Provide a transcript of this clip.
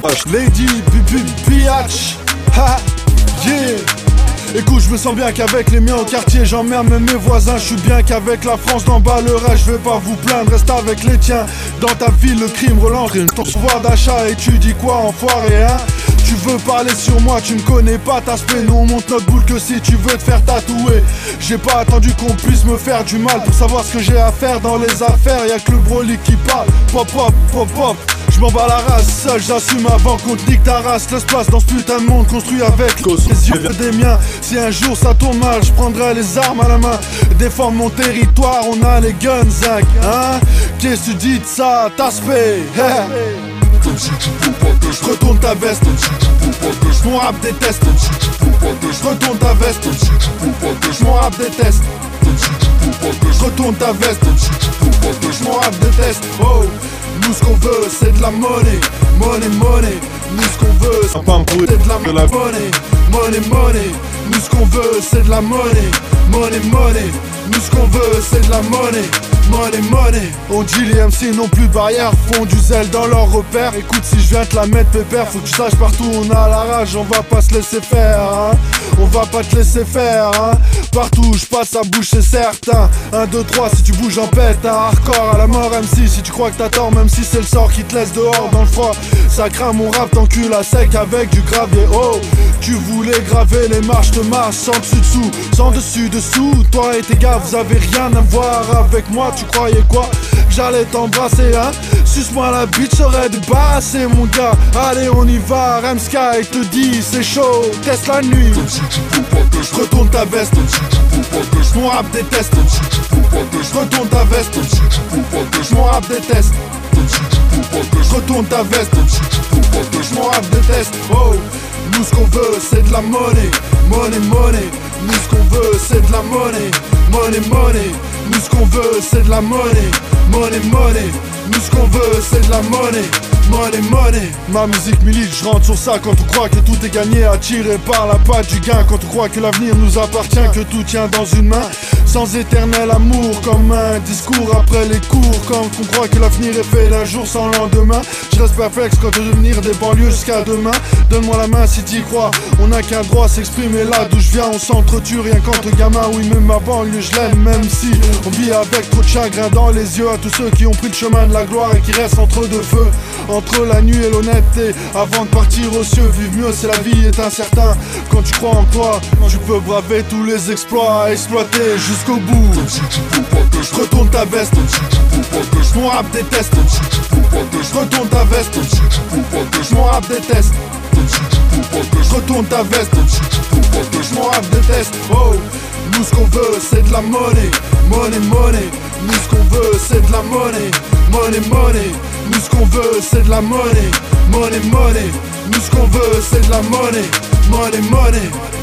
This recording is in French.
Lady Biatch, ha, yeah. Écoute, je me sens bien qu'avec les miens au quartier, j'emmerde même mes voisins. Je suis bien qu'avec la France d'en bas, le reste, je vais pas vous plaindre, reste avec les tiens. Dans ta ville, le crime relance ton pouvoir d'achat et tu dis quoi, enfoiré, hein? Tu veux parler sur moi, tu me connais pas, t'as spé. Nous on monte notre boule que si tu veux te faire tatouer. J'ai pas attendu qu'on puisse me faire du mal pour savoir ce que j'ai à faire dans les affaires. Y'a que le Broly qui parle, pop pop pop pop. Je m'en bats la race, seul j'assume avant qu'on te nique ta race. Laisse place dans ce putain de monde construit avec les yeux des miens. Si un jour ça tourne mal, je prendrai les armes à la main. Défendre mon territoire, on a les guns, Zach, hein? Qu'est-ce que tu dis de ça, t'aspect? Comme si tu peux pas que je retourne ta veste, comme si tu peux pas que je mon rap déteste, comme si tu peux pas que je retourne ta veste, comme si tu peux pas que je mon rap déteste, comme si tu peux pas que je retourne ta veste, comme si tu peux pas que je mon rap déteste. Oh, nous ce qu'on veut c'est de la money, money, money. Nous ce qu'on veut c'est de la money, money, money. Nous ce qu'on veut c'est de la money, money, money. Nous ce qu'on veut c'est de la money, money, money. On dit les MC n'ont plus de barrière, font du zèle dans leurs repères. Écoute, si je viens te la mettre pépère, faut que tu saches partout on a la rage. On va pas se laisser faire, hein. On va pas te laisser faire, hein. Partout où je passe ça bouge c'est certain. 1, 2, 3, si tu bouges j'en pète un hardcore à la mort MC. Si tu crois que t'as tort, même si c'est le sort qui te laisse dehors dans le froid. Ça craint mon rap, t'encule à sec avec du gravier. Oh, tu voulais graver les marches de marche sans dessus-dessous, sans dessus-dessous. Toi et tes gars, vous avez rien à voir avec moi. Tu croyais quoi? J'allais t'embrasser, hein? Suce-moi la bite, j'aurais débarrassé mon gars. Allez on y va, Ramsky te dit c'est chaud, teste la nuit. Comme si tu peux pas que je retourne ta veste, comme si tu peux pas que je mon rap déteste, comme si tu peux pas que je retourne ta veste, comme si tu peux pas que je mon rap déteste, comme si tu peux pas que je retourne ta veste, comme si tu peux pas que je mon rap déteste. Oh, nous ce qu'on veut c'est de la money, money, money. Nous ce qu'on veut c'est de la money, money, money. Nous ce qu'on veut c'est de la money, money, money. Nous ce qu'on veut c'est de la money, money, money. Ma musique milite, je rentre sur ça quand on croit que tout est gagné, attiré par la patte du gain. Quand on croit que l'avenir nous appartient, que tout tient dans une main. Sans éternel amour, comme un discours après les cours. Quand on croit que l'avenir est fait d'un jour sans lendemain. Je reste perplexe quand on devenir des banlieues jusqu'à demain. Donne-moi la main si t'y crois. On n'a qu'un droit à s'exprimer là d'où je viens. On s'entretue rien qu'entre gamins. Oui, même ma banlieue je l'aime, même si on vit avec trop de chagrin dans les yeux. À tous ceux qui ont pris le chemin de la gloire et qui restent entre deux feux, entre la nuit et l'honnêteté, avant de partir aux cieux. Vivre mieux si la vie est incertain. Quand tu crois en toi, tu peux braver tous les exploits à exploiter jusqu'au bout. Comme si tu peux pas que je retourne ta veste, comme si tu peux pas que je mon rap déteste, comme si tu peux pas que je retourne ta veste, comme si tu peux pas que je mon rap déteste, comme si tu peux pas que je retourne ta veste, comme si tu peux pas que je mon rap déteste. Oh, nous ce qu'on veut c'est de la money, money, money. Nous ce qu'on veut c'est de la money, money, money. Nous ce qu'on veut c'est de la money, money, money. Nous ce qu'on veut c'est de la money, money, money.